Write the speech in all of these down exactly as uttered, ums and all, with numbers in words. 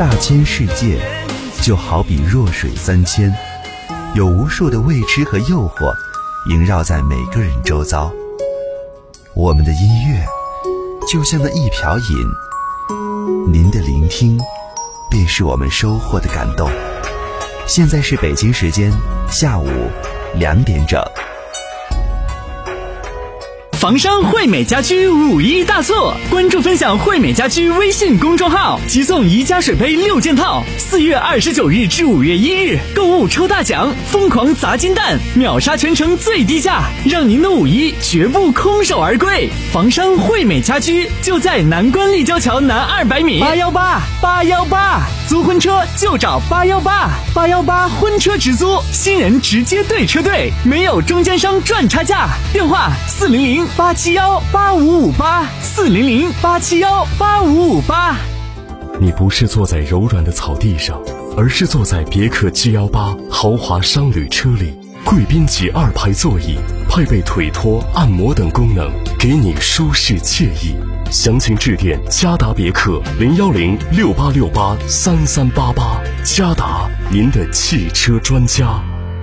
大千世界就好比弱水三千，有无数的未知和诱惑萦绕在每个人周遭。我们的音乐就像那一瓢饮，您的聆听便是我们收获的感动。现在是北京时间下午两点整。 房商惠美家居五一大促，关注分享惠美家居微信公众号，即送宜家水杯六件套。四月二十九日至五月一日，购物抽大奖，疯狂砸金蛋，秒杀全城最低价，让您的五一绝不空手而归。房商惠美家居就在南关立交桥南二百米。八幺八八幺八，租婚车就找八幺八八幺八婚车直租，新人直接对车队，没有中间商赚差价。电话四零零八七幺八五五八四零零八七幺八五五八。 你不是坐在柔软的草地上，而是坐在别克 G 一八 豪华商旅车里，贵宾级二排座椅，配备腿托、按摩等功能，给你舒适惬意。详情致电嘉达别克零幺零六八六八三三八八，嘉达，您的汽车专家。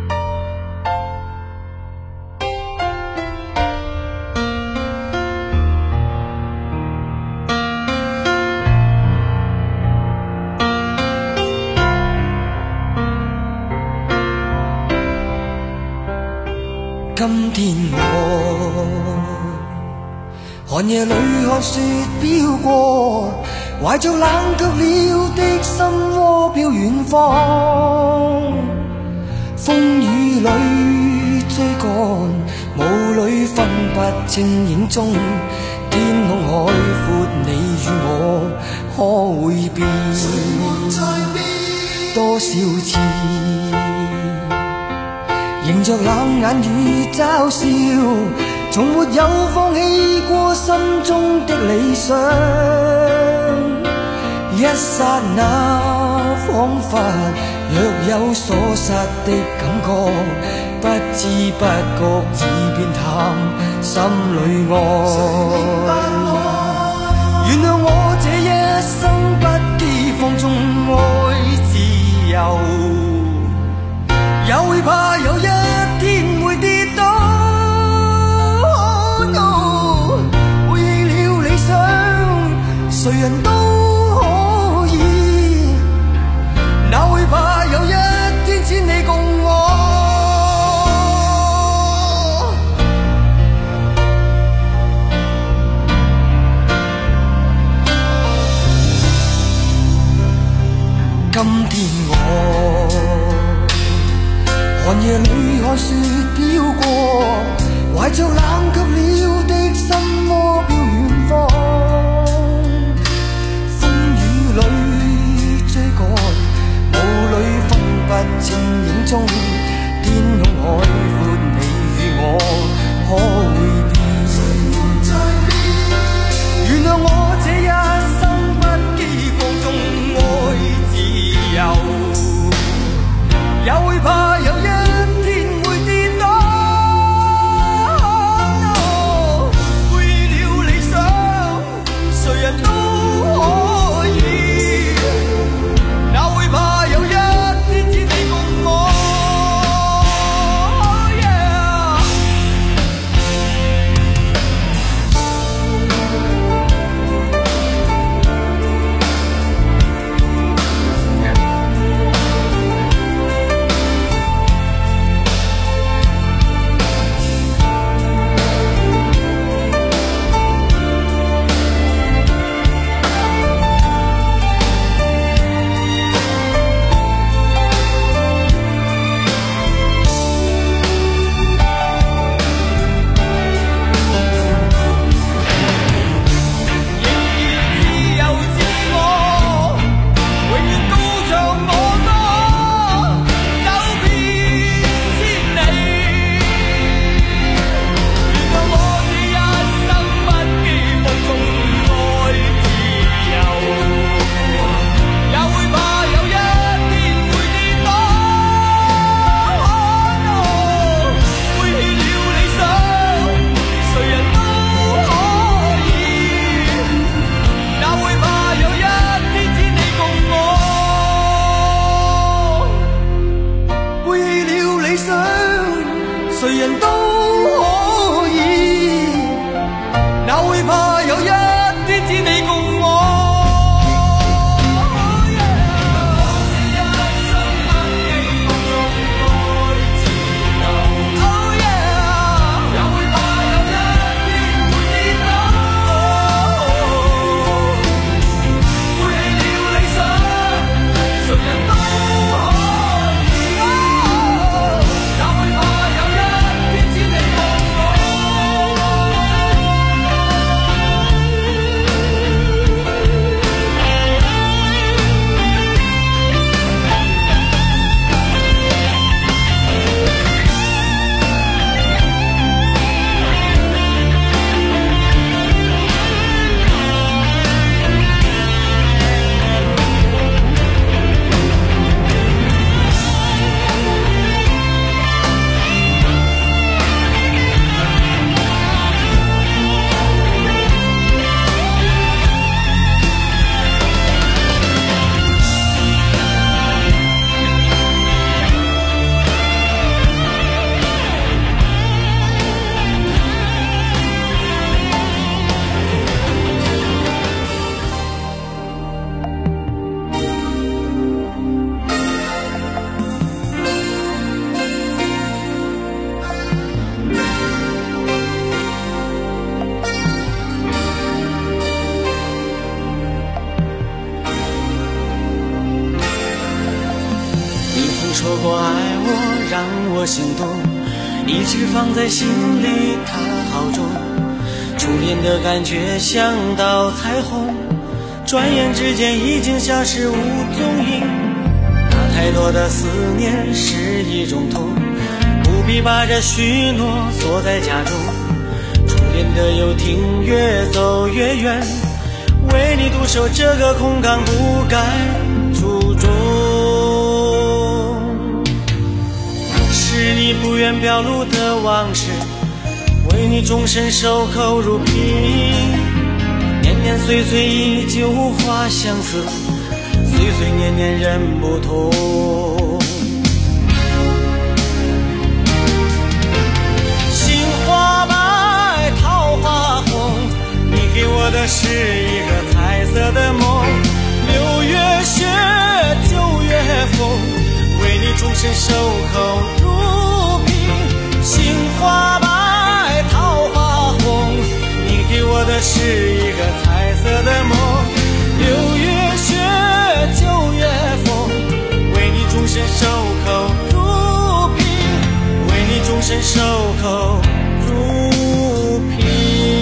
今天我寒夜里看雪飄過，懷着冷卻了的心窩飄遠方。風雨裏追趕，霧裏分不清影蹤，天空海闊，你與我可會變？多少次迎着冷眼與嘲笑，從沒有放棄過心中的理想。一剎那彷彿若有所失的感覺，不知不覺已變淡心裏愛。原諒我這一生不羈放縱愛自由，也會怕有一天會跌倒。Oh no， 回應了理想，誰人都可以，哪會怕有一天只你共我。今天我寒夜裏看雪飄過，懷着冷卻了的心窩飄遠方。風雨裏追趕，霧裏分不清影蹤，天空海闊，你與我可會變？原諒我這一生不羈放縱愛自由，也會怕有一天會跌倒。Oh no， 背了理过爱我让我心动，一直放在心里它好重，初恋的感觉像道彩虹，转眼之间已经消失无踪影。那太多的思念是一种痛，不必把这许诺锁在家中，初恋的游艇越走越远，为你独守这个空港不该出众，是你不愿表露的往事，为你终身守口如瓶，年年岁岁依旧无话相思，岁岁年年人不同。心花白桃花红，你给我的是一个彩色的梦，六月雪九月风，为你终身守口如瓶。心花白桃花红，你给我的是一个彩色的梦，六月雪九月风，为你终身守口如瓶，为你终身守口如瓶。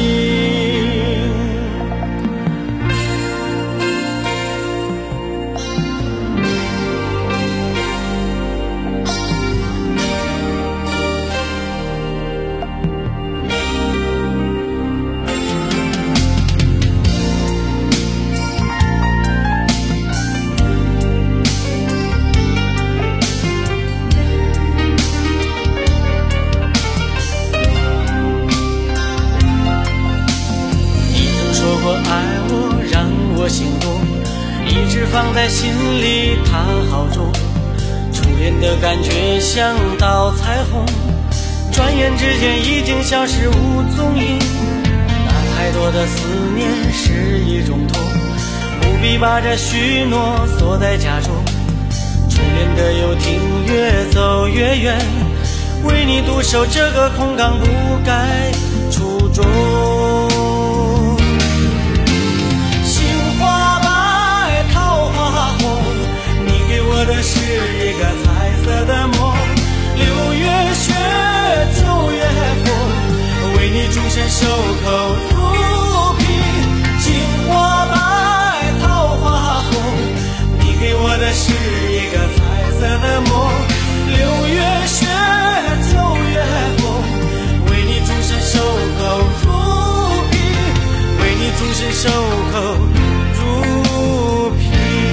心动一直放在心里它好重，初恋的感觉像道彩虹，转眼之间已经消失无踪影。那太多的思念是一种痛，不必把这许诺锁在家中，初恋的游艇越走越远，为你独守这个空港不该出众。我的是一个彩色的梦，六月雪九月风，为你终身守口如瓶。情花白桃花红，你给我的是一个彩色的梦，六月雪九月风，为你终身守口如瓶，为你终身守口如瓶。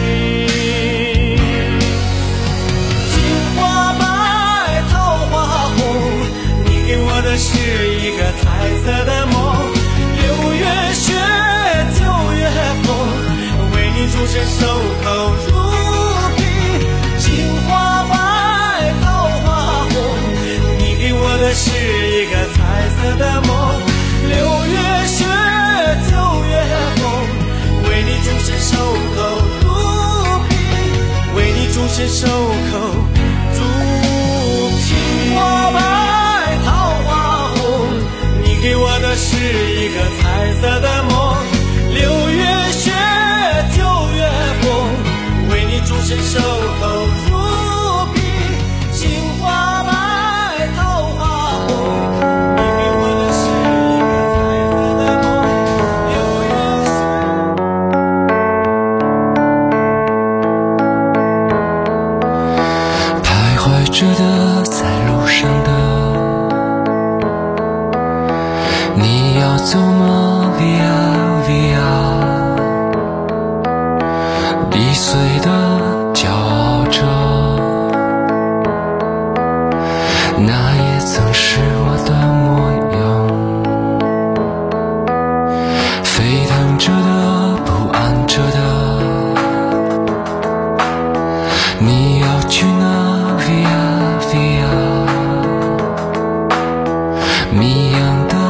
是一个彩色的梦，六月雪九月风，为你终身守口如瓶。情花白桃花红，你给我的是一个彩色的梦，六月雪九月风，为你终身守口如瓶，为你终身守口如瓶。情花白桃花红，你给我的是一个彩色的梦，六月雪九月风，为你终身守口如瓶。情花白桃花红，你给我的是一个彩色的梦，六月雪。徘徊着的，在路上的，你要走吗 ？Via Via， 易碎的骄傲着，那也曾是我的模样。沸腾着的，不安着的，你要去哪 ？Via Via， 谜样的。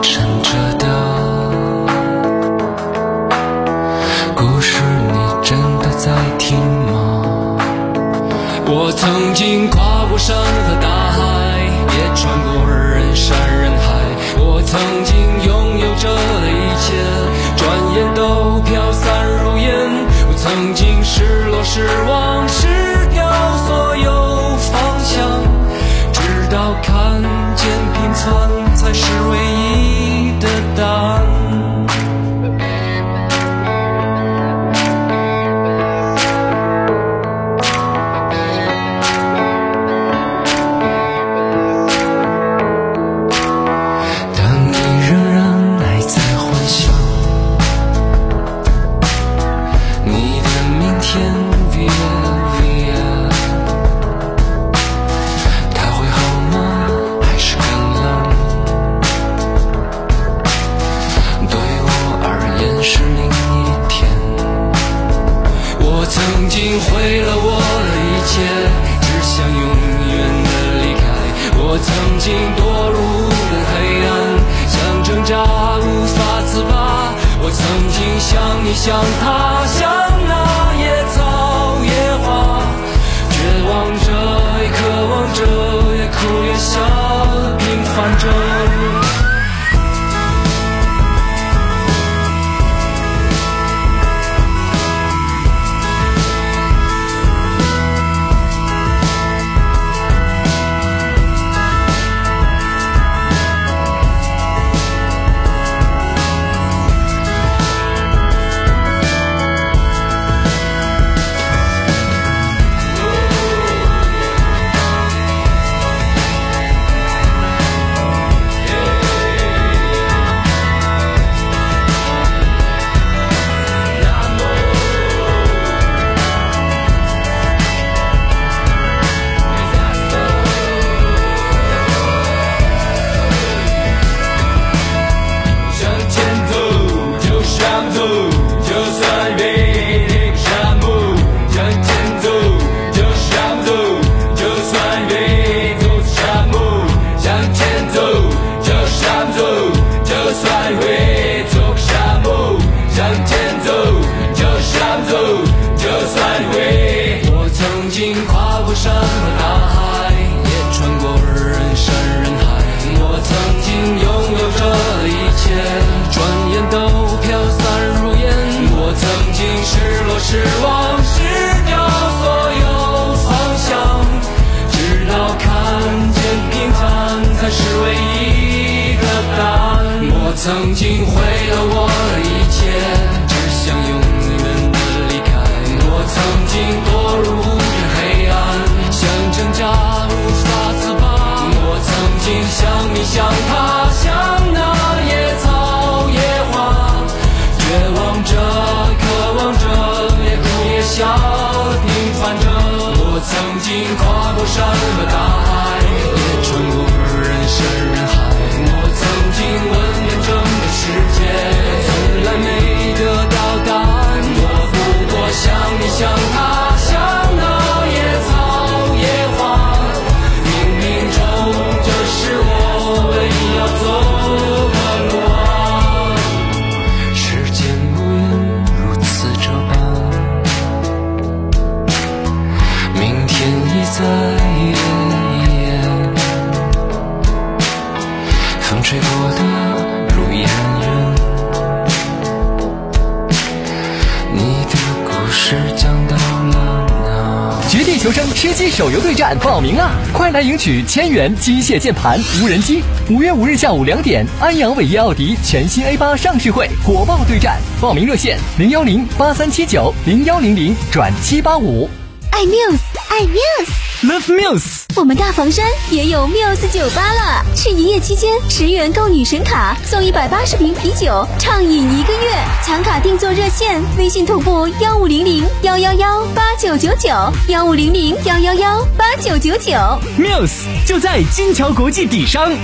我曾经跨过山和大海，也穿过人山人海。我曾经拥有着的一切，转眼都飘散如烟。我曾经失落失望失掉所有经毁了我的一切，只想永远的离开。我曾经堕入了黑暗，想挣扎无法自拔。我曾经像你像他，像那野草野花，绝望着也渴望着，也哭也笑，平凡着。失望失掉所有方向，直到看见平凡才是唯一的答案。我曾经毁了我的一切，只想永远的离开。我曾经堕入黑暗，想挣扎无法自拔。我曾经像你像他，像那野草野花，绝望着渴望着，笑平凡着。我曾经跨过山和大海，也穿过人山人海。我曾经问遍整个世界，从来没得到答案。我不过像你像他，像那野草野花，冥冥中这是我唯一要走的路啊。时间无言如此这般，明天已在眼，风吹过的路沿远，你的故事讲到了哪？ 绝地求生吃鸡手游对战报名啦！快来赢取千元机械键盘、无人机。五月五日下午两点，安阳伟业奥迪全新 A 八上市会火爆对战，报名热线零幺零八三七九零幺零零转七八五。 爱 Muse， 爱 Muse，Love Muse。 我们大房山也有 Muse 酒吧了，是营业期间十元购女神卡送一百八十瓶啤酒，畅饮一个月。抢卡订座热线：微信同步幺五零零幺幺幺八九九九幺五零零幺幺幺八九九九。 Muse 就在金桥国际底商。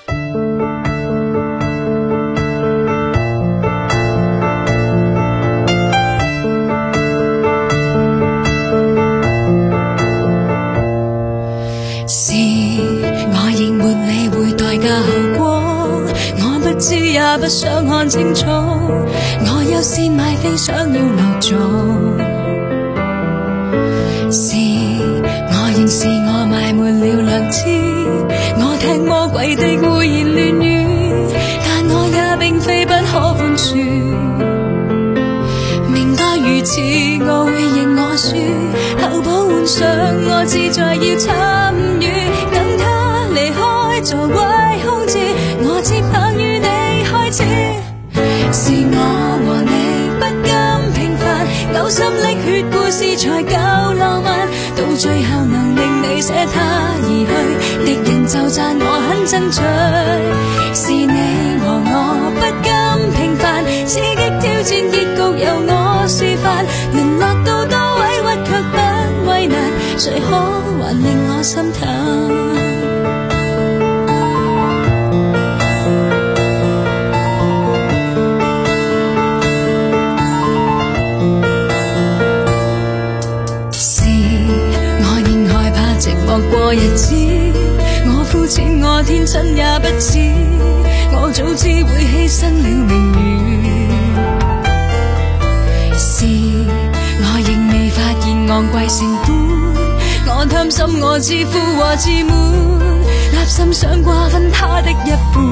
知也不想看清楚，我有線買飛想要留做，是我認是我埋沒了良知，我聽魔鬼的胡言亂語，但我也並非不可寬恕，明白如此我會認我輸，後補換上我自在要參與，等他離開座位空置，我接棒於你開始，是我和你不甘平凡，嘔心瀝血故事才夠浪漫，到最後能令你捨他而去，敵人就讚我很爭取，是你和我不甘平凡，刺激挑戰結局由我示範，淪落到多委屈卻不為難，誰可還令我心淡？ 過日子，我膚淺我天真也不知，我早知會犧牲了名譽。是我仍未發現昂貴成本，我貪心我自負和自滿，立心想瓜分他的一半。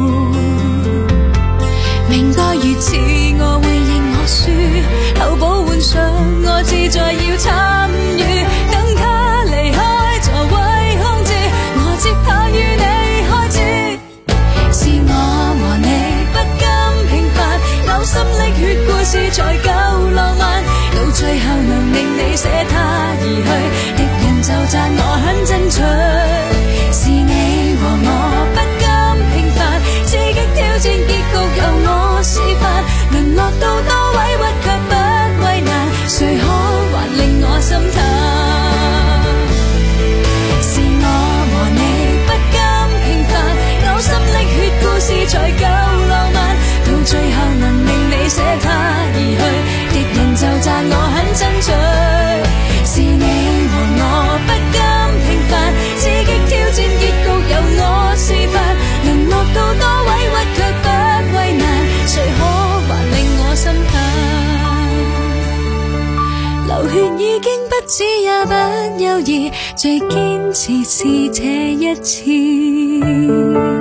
明該如此，我會認我輸，後補換上我志在要參與，等他離開座位空置，我接棒與你開始。是我和你不甘平凡，嘔心瀝血故事才夠浪漫，到最後能令你捨他而去，敵人就讚我很爭取。是你和我不甘平凡，刺激挑戰結局由我示範，淪落到多委屈卻不為難，誰可還令我心淡？是我和你不甘平凡，嘔心瀝血故事才夠浪漫，到最後能令你捨他而去，敵人就讚我很爭取。是你和我不甘平凡，刺激挑戰結局由我示範，淪落到多委屈卻不為難，誰可還令我心淡？流血已經不止也不猶豫，最堅持是這一次。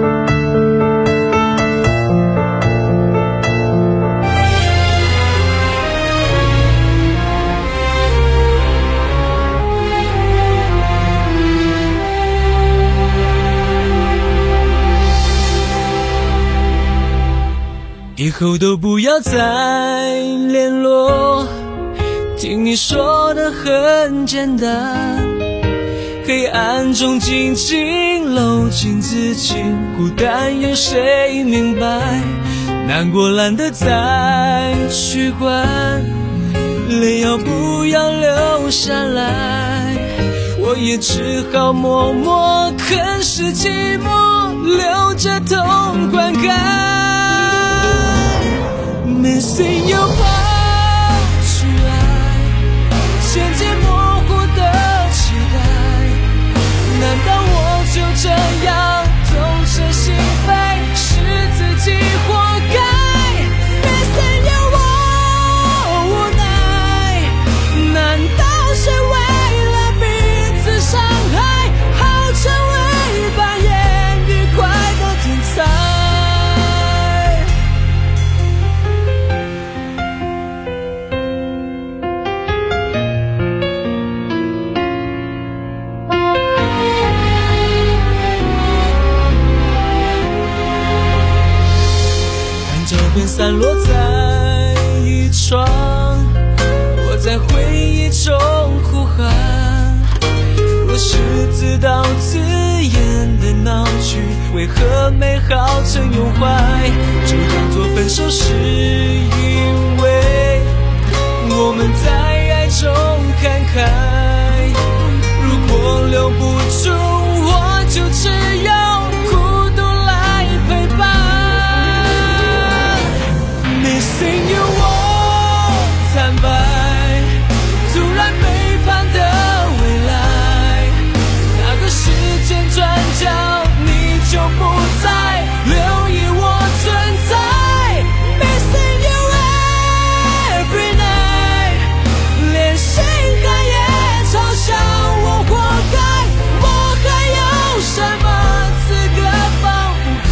以后都不要再联络，听你说的很简单，黑暗中静静搂紧自己，孤单有谁明白？难过懒得再去管，泪要不要流下来，我也只好默默啃噬寂寞，流着痛灌溉。Missing you 跑去爱，渐渐模糊的期待，难道我就这样痛彻心扉，是自己活该？ Missing you 我无奈，难道是为了彼此伤害，好成为把言愉快的天才？散落在一床，我在回忆中呼喊，若是自导自演的闹剧，为何美好曾拥怀？就当作分手是因为我们在爱中看开，如果留不住我就只有孤独来陪伴。Missing you 我坦白，突然背叛的未来，那个时间转角你就不再留意我存在。 Missing you every night， 连心海也嘲笑我活该，我还有什么资格放不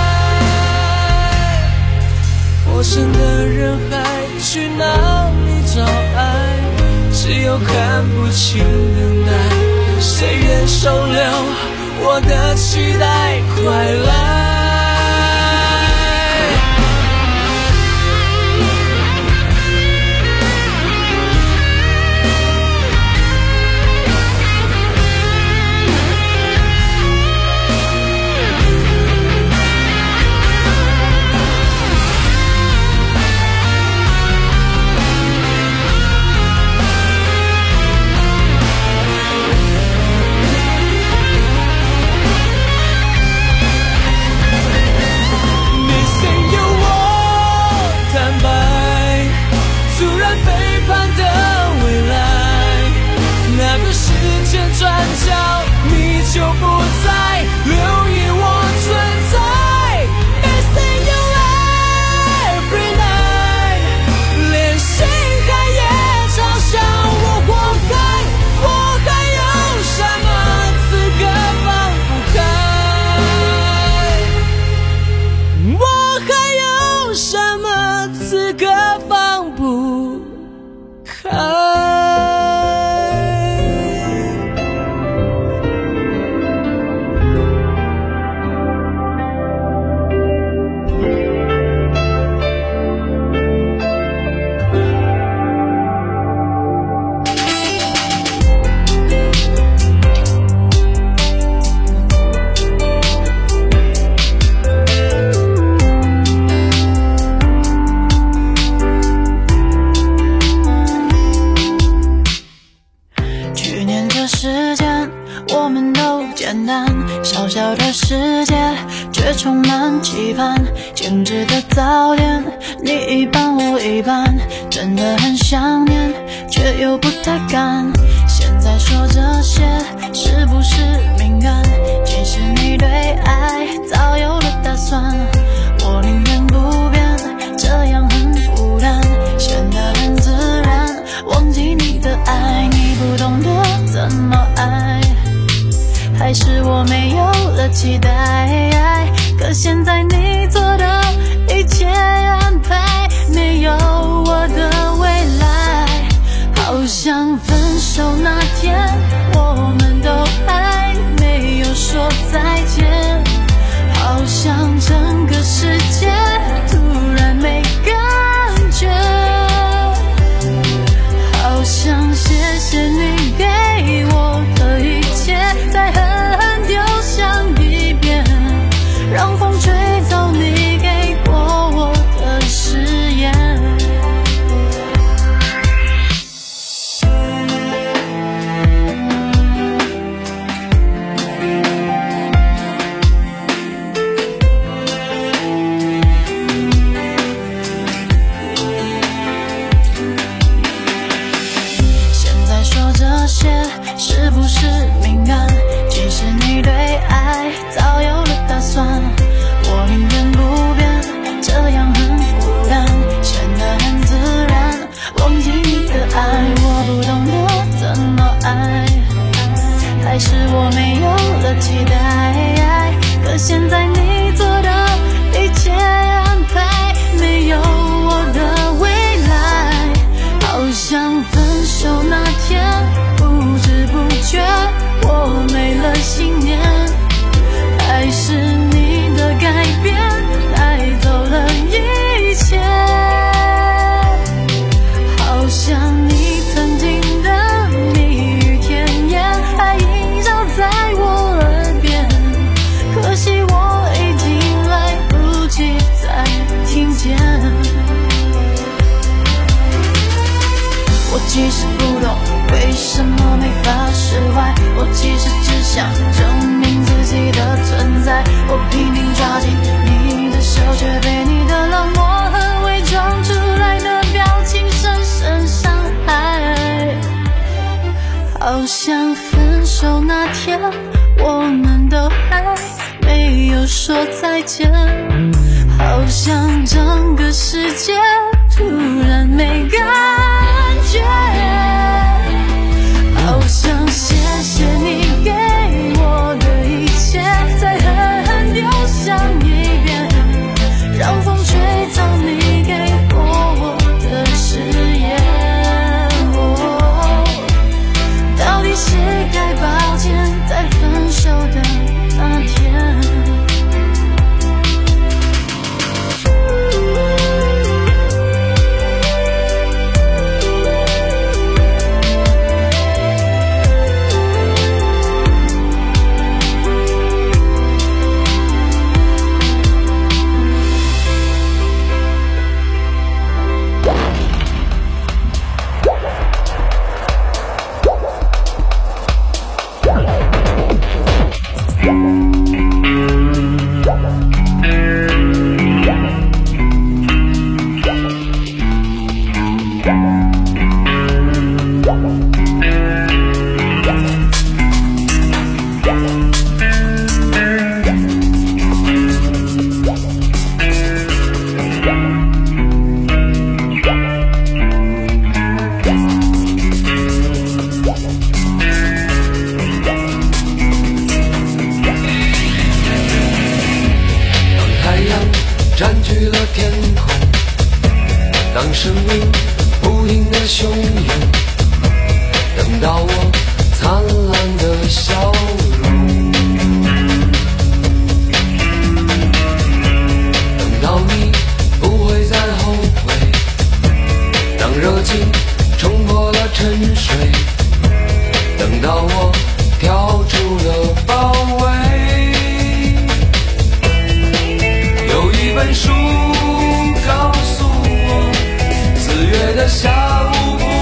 开？陌生的人海去哪里找爱？只有看不清等待，谁愿收留我的期待？快来！转角，你淡淡，小小的世界却充满期盼。精致的早点，你一半我一半，真的很想念，却又不太敢。现在说这些是不是敏感？其实你对爱早有了打算，我宁愿不变，这样很孤单，显得很自然，忘记你的爱，你不懂得怎么爱，还是我没有了期待。可现在你做的一切安排，没有我的未来，好像分手那天我们都还没有说再见，好像整个世界突然没感觉，好像谢谢你给我的一切，再狠狠丢向一边，让风吹走你给过我的誓言。是不是敏感？其实你对爱早有了打算，我宁愿不变，这样很孤单，显得很自然，忘记你的爱，我不懂得怎么爱，还是我没有了期待。可现在你做的一切安排，没有我的未来，好像分手那天不知不觉我没了信念，还是你的改变带走了一切，好像你曾经的蜜语甜言还萦绕在我耳边，可惜我已经来不及再听见。我其实不懂为什么没法释怀，我其实只想证明自己的存在，我拼命抓紧你的手，却被你的冷漠和伪装出来的表情深深伤害，好像分手那天我们都还没有说再见，好像整个世界突然没感觉，好像谢谢你给我的一切，再狠狠丢向一边，让风吹走你给过我的誓言。哦，到底谁该抱歉在分手的那天？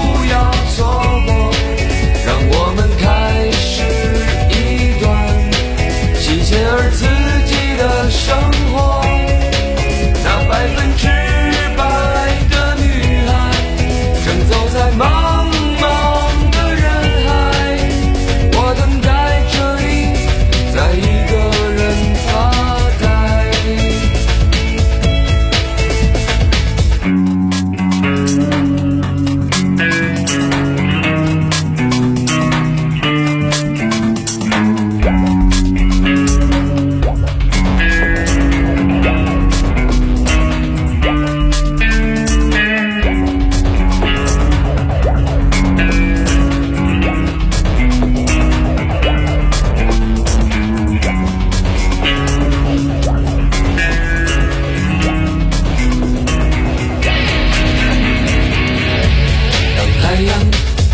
让我们开始一段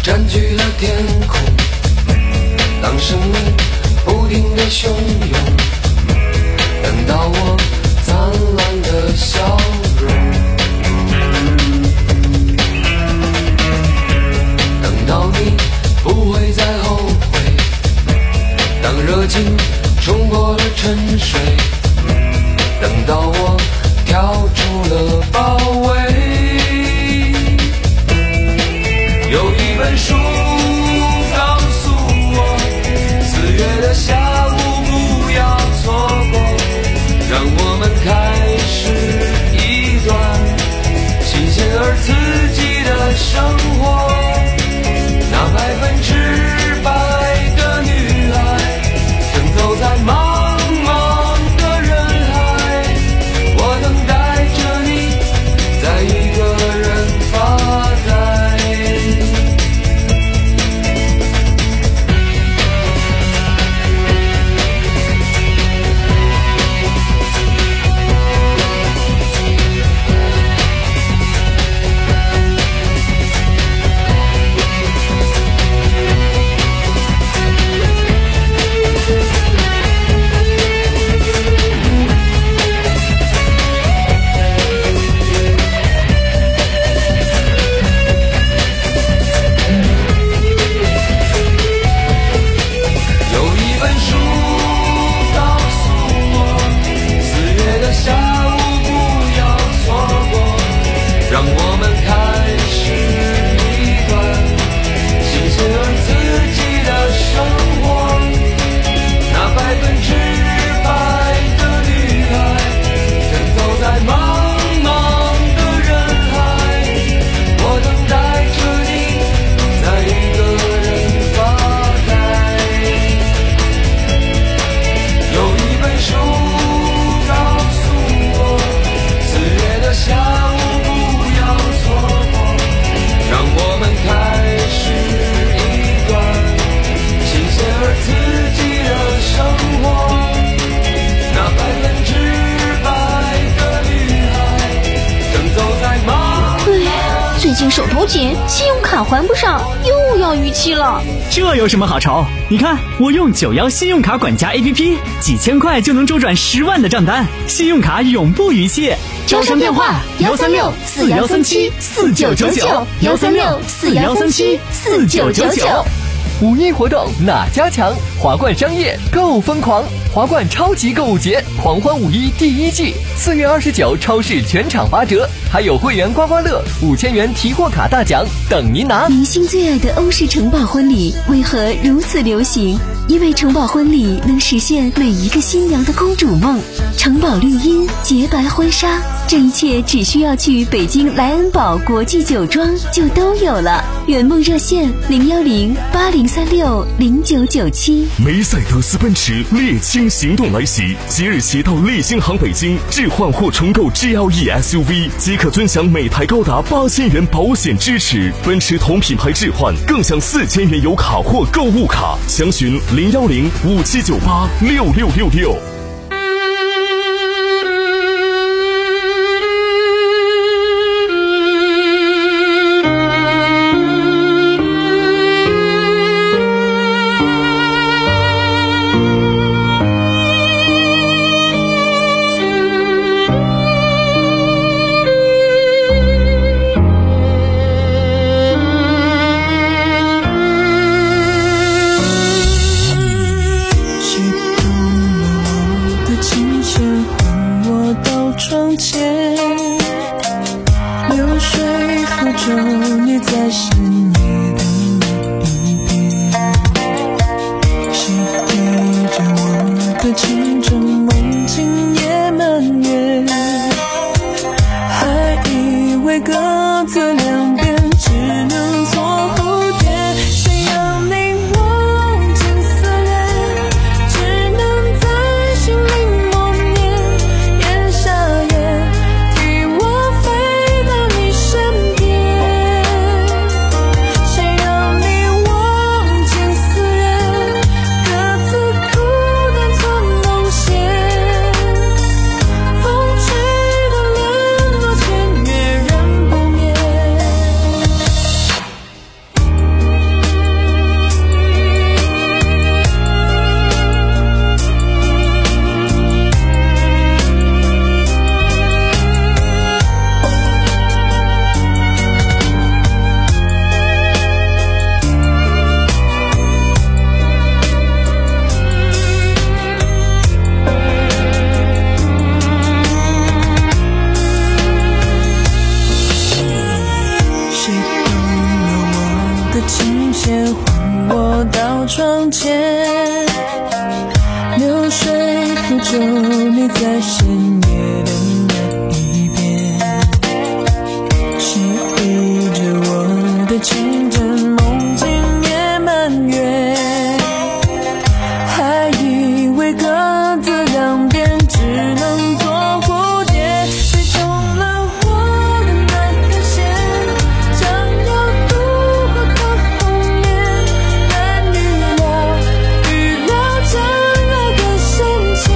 占据了天空。当生命不停地汹涌，等到我灿烂的笑容，等到你不会再后悔，当热情冲破了沉睡，等到我跳出了包围。有一本书告诉我，四月的下午不要错过，让我们开始一段新鲜而刺激的生活。那百分之百的女孩正走在茫茫的人海，我等待着你再一个人发呆。 手头紧，信用卡还不上，又要逾期了。 这有什么好愁？你看，我用九幺信用卡管家 A P P， 几千块就能周转十万的账单，信用卡永不逾期。 招商电话：幺三六四幺三七四九九九，幺三六四幺三七四九九九。 五一活动哪家强？华冠商业购疯狂，华冠超级购物节狂欢五一第一季，四月二十九超市全场八折，还有会员刮刮乐五千元提货卡大奖等您拿。 明星最爱的欧式城堡婚礼为何如此流行？因为城堡婚礼能实现每一个新娘的公主梦。城堡绿荫，洁白婚纱，这一切只需要去北京莱恩堡国际酒庄就都有了。圆梦热线零幺零八零三六零九九七。 梅赛德斯奔驰猎青行动来袭，即日起到猎星行北京置换或重购 G L E S U V 即可尊享每台高达八千元保险支持，奔驰同品牌置换更享四千元油卡或购物卡，详询零幺零五七九八六六六六。 去的琴弦唤我到床前，流水抚触你在深夜的那一边，谁依着我的情真梦境也满月，还以为各自两边只能做蝴蝶，谁中了我的那根线，将要渡过的红颜，难预料预料将来的深浅，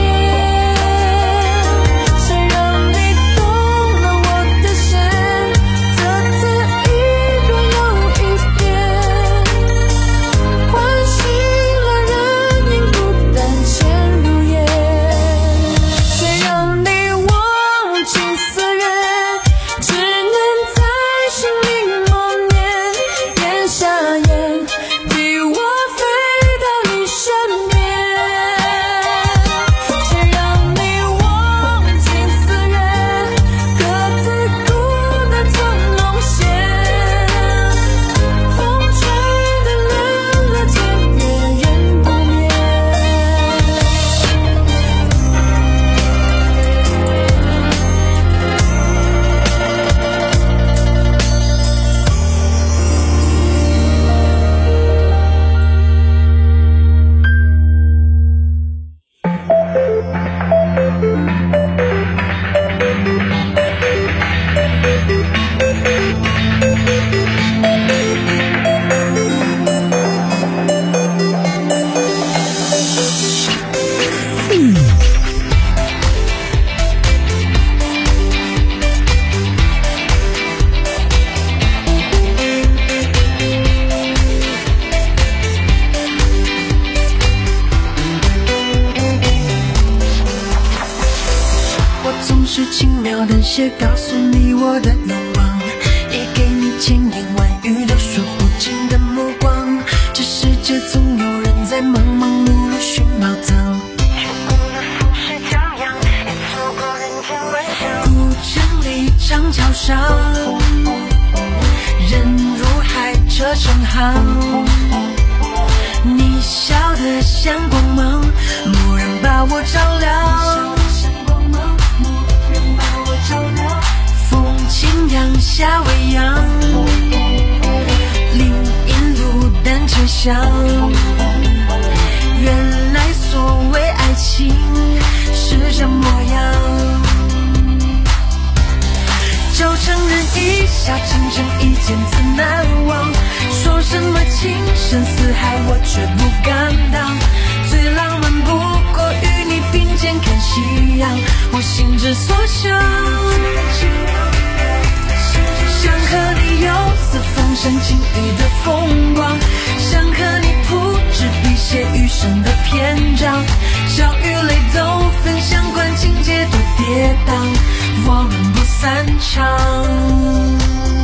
谁让你动了我的线，择此一遍又一遍，唤醒了人影孤单潜入夜，谁让你忘情思远，只能在心里默念，咽下咽，逼我飞到你身边，谁让你忘情思远，各自孤单成浓线，风吹得冷了渐越人不眠。我总是轻描淡写告诉你我的愿望，也给你千言万语都说不尽的目光，这世界总有人在忙忙碌碌寻宝藏，古城里长桥上，人如海车成行，你笑得像光芒，蓦然把我照亮，风轻扬夏未央，林荫路单车响，原来所谓爱情是这模样，就承认一笑倾城一见自难忘，说什么情深似海我却不敢当，最浪漫不过与你并肩看夕阳，我心之所向，想和你游四风山晴雨的风光，想和你铺纸笔写余生的篇章，笑与泪都分享，管情节多跌宕，我们不散场。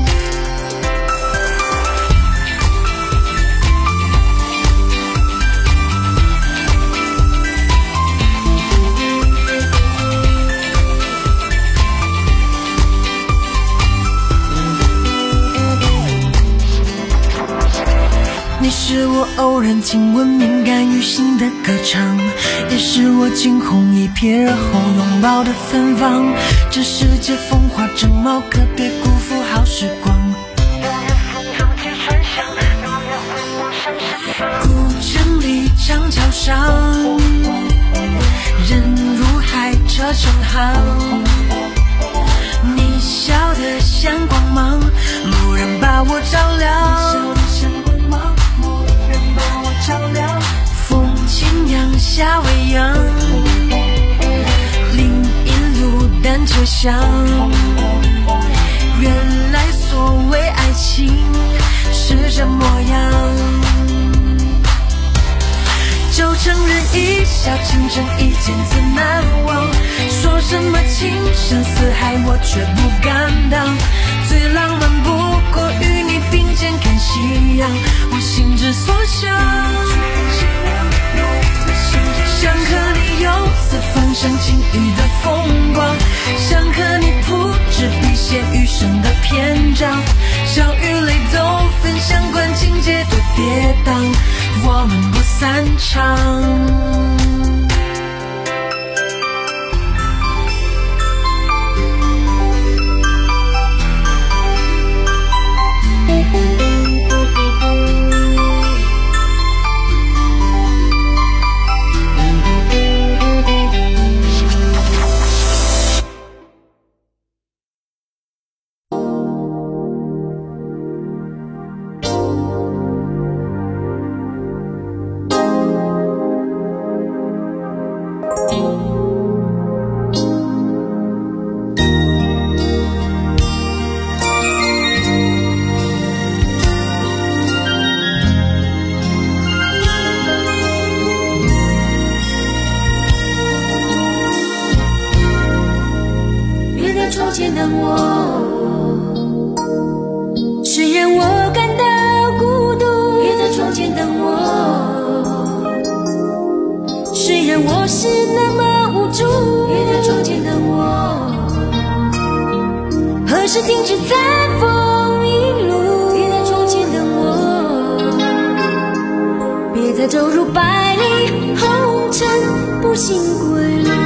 你是我偶然听闻敏感于心的歌唱，也是我惊鸿一瞥而后拥抱的芬芳，这世界风华正茂，可别辜负好时光，古城里长桥上，人如海车成行，你笑得像光芒，蓦然把我照亮，风轻扬夏未央，林荫路单车响，原来所谓爱情是这模样，就承认一笑倾城一见自难忘，说什么情深似海我却不敢当，最浪漫不过与你并肩看夕阳，我心之所向，想和你游四风山晴雨的风光，想和你铺纸笔写余生的篇章，笑与泪都分享，管情节我们不散场。 窗前的我，虽然我感到孤独，别在窗前等我。虽然我是那么无助，别在窗前等我。何时停止在风影路，别在窗前等我。别再走入百里红尘，不信归路。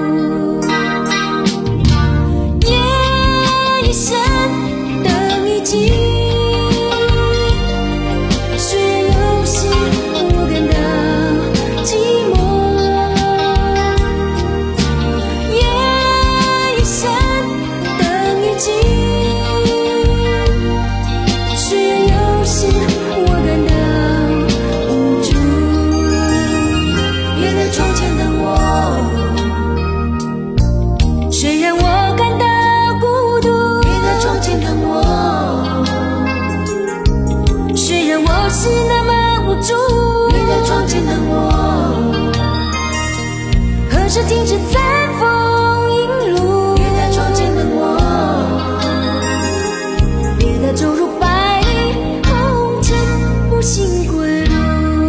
何时停止在风影路，别在窗前等我。别再走入百里红尘，不信归路。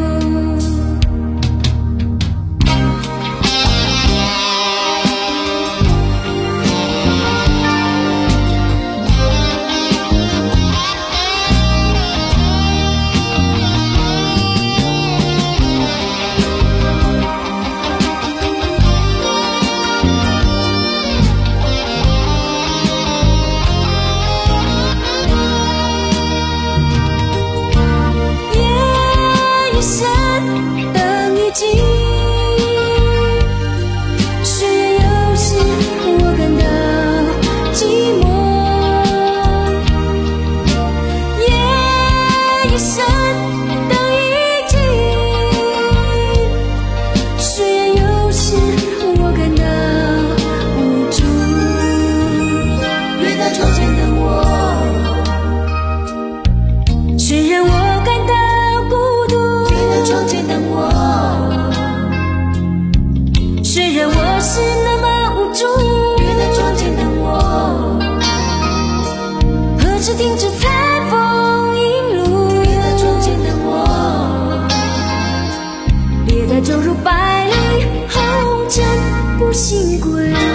停止在风影路，别在窗前等我。别再走入百里红尘，不信归路。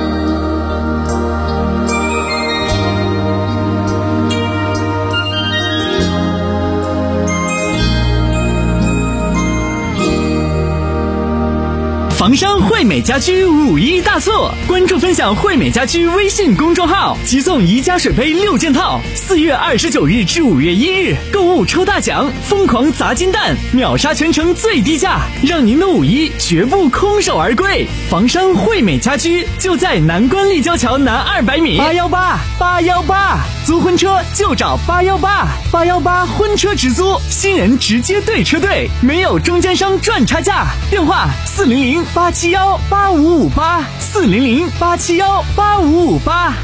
房商惠美家居五一大促，关注分享惠美家居微信公众号，即送宜家水杯六件套。四月二十九日至五月一日，购物抽大奖，疯狂砸金蛋，秒杀全城最低价，让您的五一绝不空手而归。房商惠美家居就在南关立交桥南二百米。八幺八八幺八，租婚车就找八幺八八幺八婚车直租，新人直接对车队，没有中间商赚差价。电话四零零八七幺八五五八，四零零八七幺八五五八。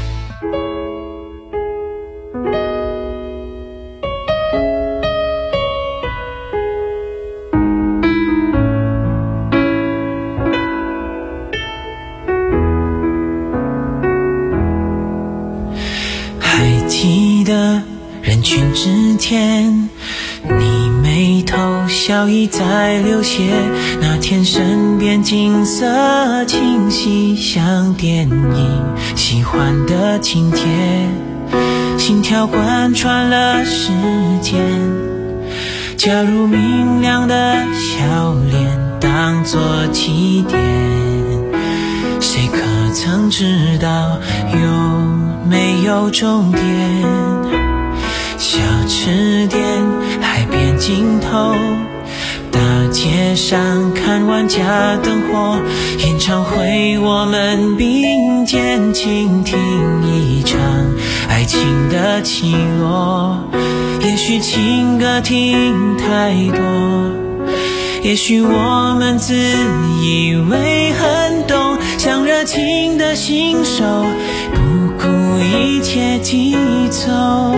还记得人群之间，你眉头笑意在流泻，那天身边景色清晰像电影，喜欢的情节，心跳贯穿了时间， 假如明亮的笑脸当作起点，谁可曾知道有没有终点？小吃店海边尽头，大街上看万家灯火，演唱会我们并肩倾听一场爱情的起落。也许情歌听太多，也许我们自以为很懂，像热情的新手，不顾一切疾走。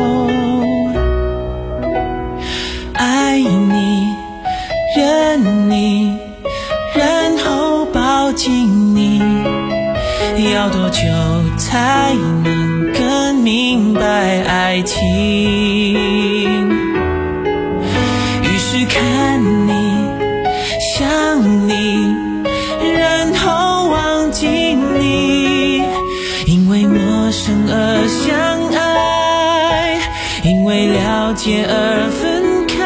爱你，认你，然后抱紧你，要多久才能更明白爱情？于是看你，想你，然后忘记你，因为陌生而相爱，因为了解而分开。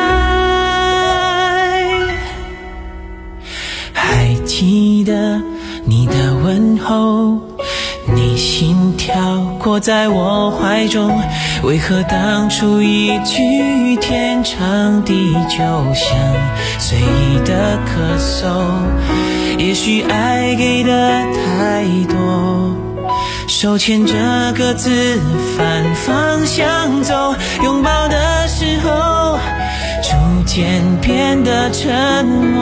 还记得你的问候，你心跳过在我怀中，为何当初一句天长地久像随意的咳嗽？也许爱给的太多，手牵着各自反方向走，拥抱的时候逐渐变得沉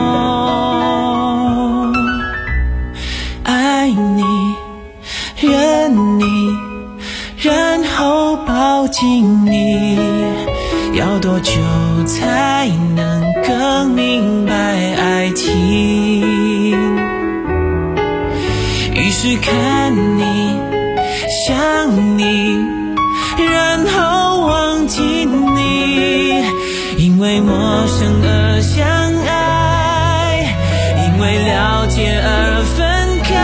默。爱你，认你，然后抱紧你，要多久才能更明白爱情？于是看你，想你，然后忘记你，因为陌生而相爱，因为了解而分开。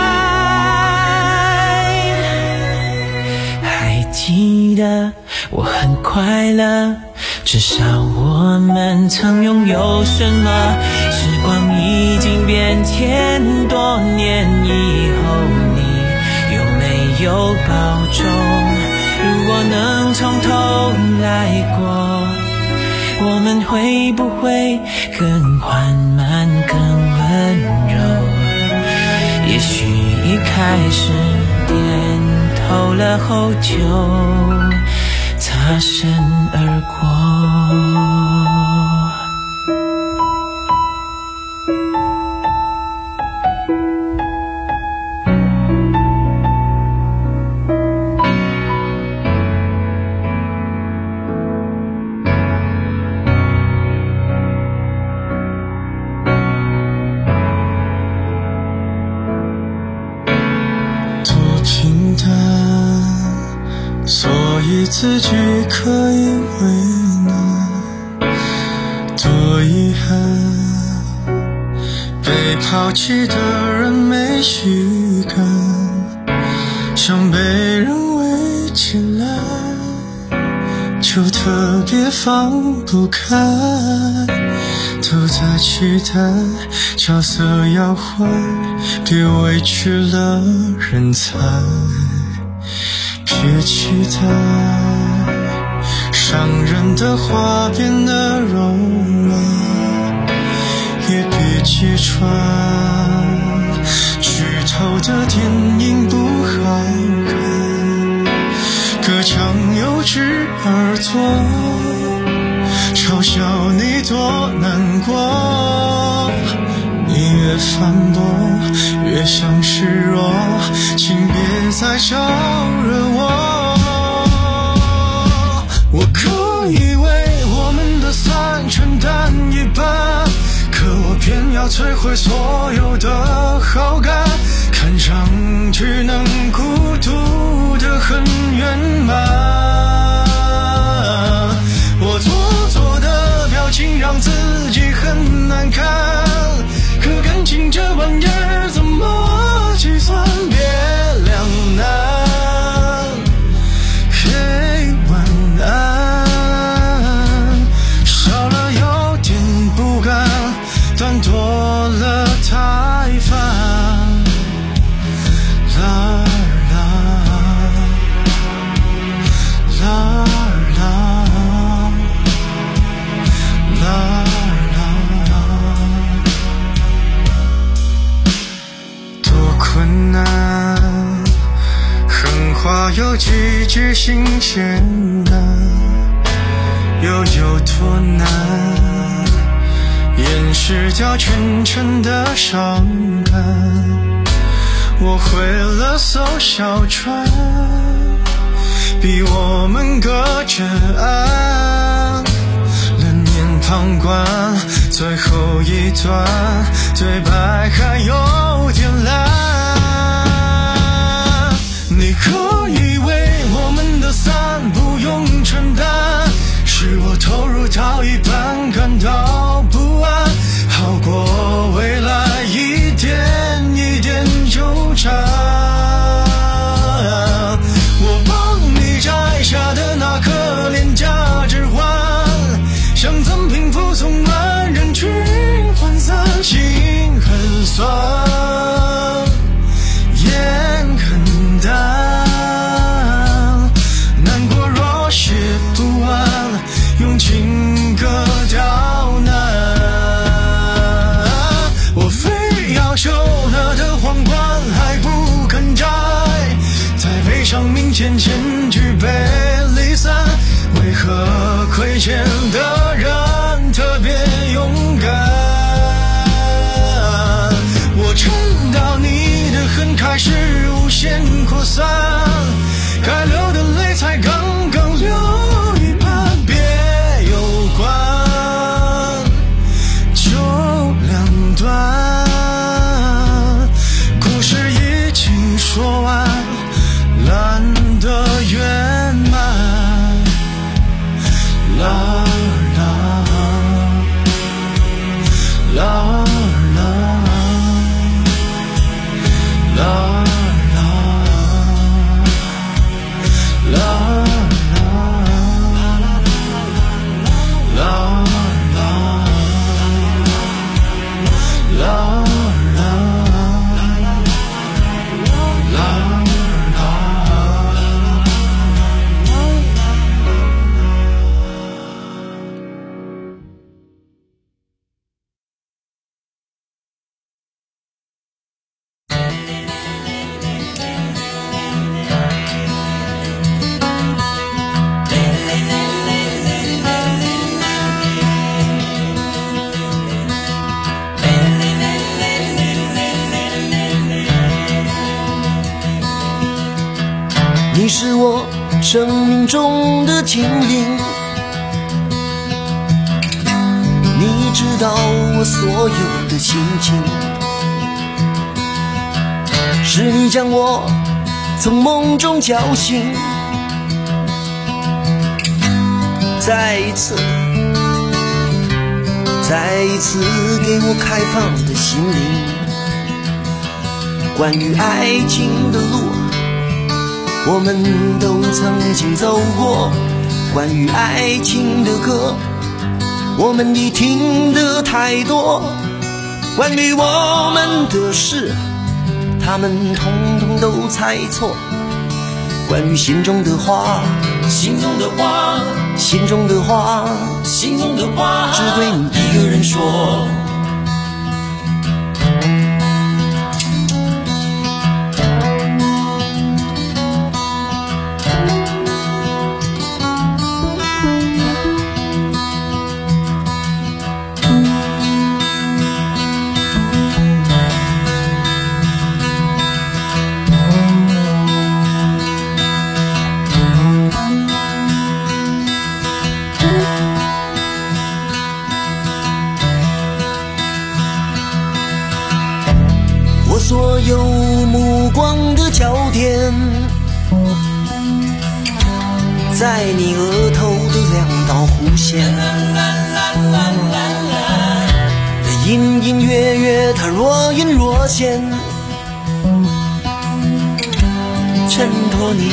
还记得我很快乐，至少我们曾拥有什么？时光已经变迁，多年以后你有没有保重？如果能从头来过，我们会不会更缓慢更温柔？也许一开始点头了后就擦身而过。 自己可以为难，多遗憾，被抛弃的人没习惯，想被人围起来，就特别放不开，都在期待角色要换，别委屈了人才。别期待伤人的话变得柔软，也别揭穿剧透的电影不好看，隔墙有只耳朵嘲笑你多难过，你越反驳越像示弱，请别再招惹我。我可以为我们的散承担一半，可我偏要摧毁所有的好感，看上去能孤独的很圆满。我做作的表情让自己很难看，可感情这玩意儿怎么计算？别两难，嘿晚安，少了有句新鲜的又有多难，掩饰掉全城的伤感。我会了艘小船，逼我们隔着岸，冷眼旁观最后一段对白还有点烂。你可以为我们的散不用承担，是我投入到一半感到不安，好过未来一点一点纠缠。我帮你摘下的那颗廉价指环，像赠品附送万人群涣散，心很酸，眼很淡，难过若写不完，用情歌刁难。我非要修了的皇冠还不肯摘，在背上明显前举杯离散，为何亏欠的人特别勇敢？我撑到你的恨开始无限扩散，该流的泪才刚刚流一半，别有关就两段，故事已经说完，懒得圆满。啦啦啦啦啦你是我生命中的精灵，你知道我所有的心情，是你将我从梦中叫醒，再一次再一次给我开放的心灵。关于爱情的路我们都曾经走过，关于爱情的歌我们已听得太多，关于我们的事他们统统都猜错，关于心中的话心中的话心中的话心中的话只对你一个人说。所有目光的焦点在你额头的两道弧线，隐隐约约它若隐若现，衬托你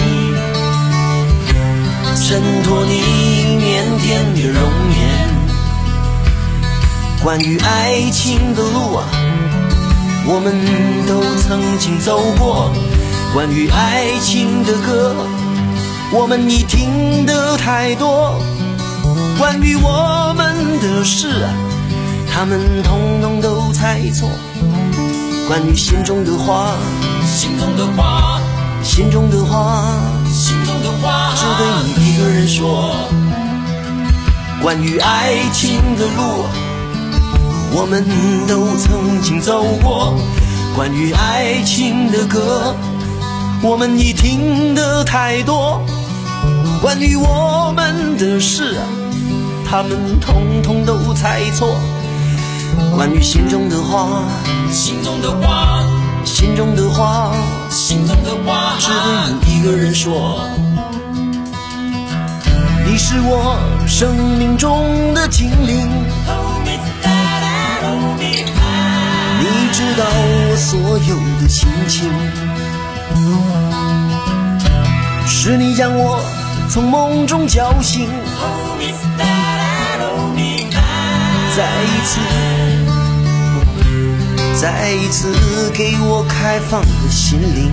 衬托你腼腆的容颜。关于爱情的路啊我们都曾经走过，关于爱情的歌我们已听得太多，关于我们的事啊他们统统都猜错，关于心中的话心中的话心中的话，心中的话只对你一个人说。关于爱情的路，我们都曾经走过。关于爱情的歌，我们已听得太多。关于我们的事，他们统统都猜错。关于心中的话，心中的话，心中的话，心中的话只对你一个人说。你是我生命中的精灵，你知道我所有的心情，是你将我从梦中叫醒，再一次再一次给我开放的心灵。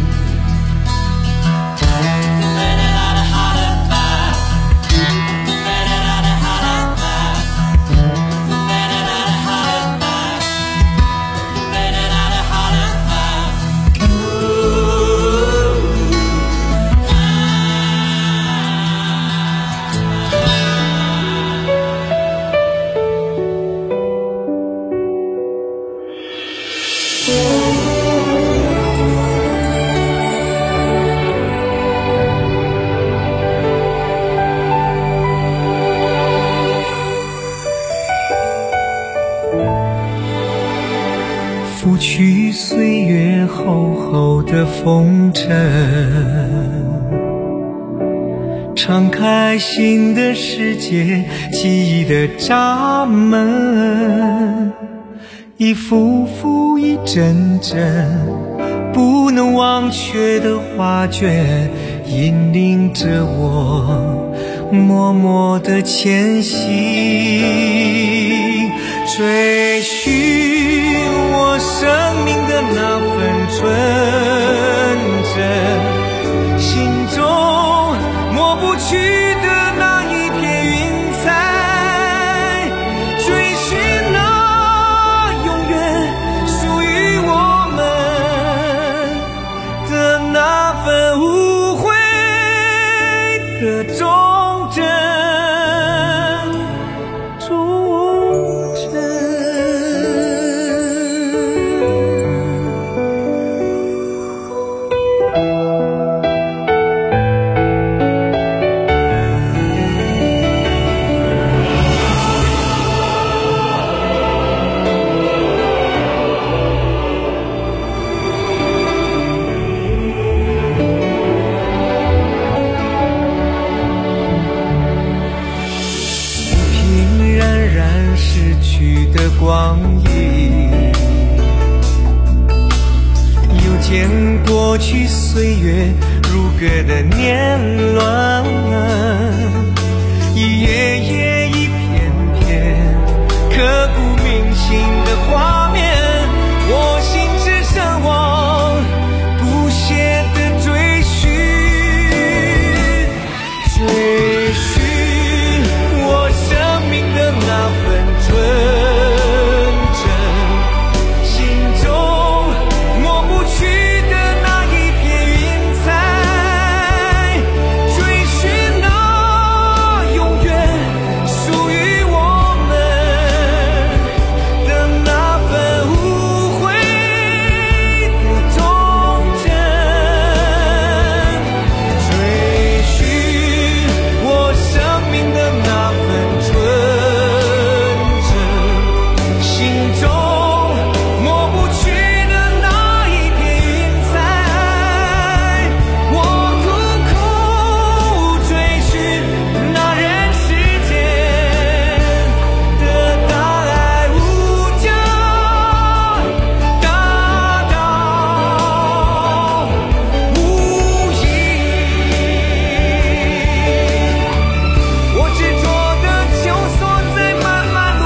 拂去岁月厚厚的风尘，敞开新的世界，记忆的闸门，一幅幅一帧帧不能忘却的画卷，引领着我默默地前行，追寻我生命的那份纯真，心中抹不去的那一片云彩，追寻那永远属于我们的那份无悔的忠贞。光阴又见过去岁月如歌的年轮，一页页一片片刻骨铭心的画面，我心只向往不懈的追寻，追寻我生命的那份纯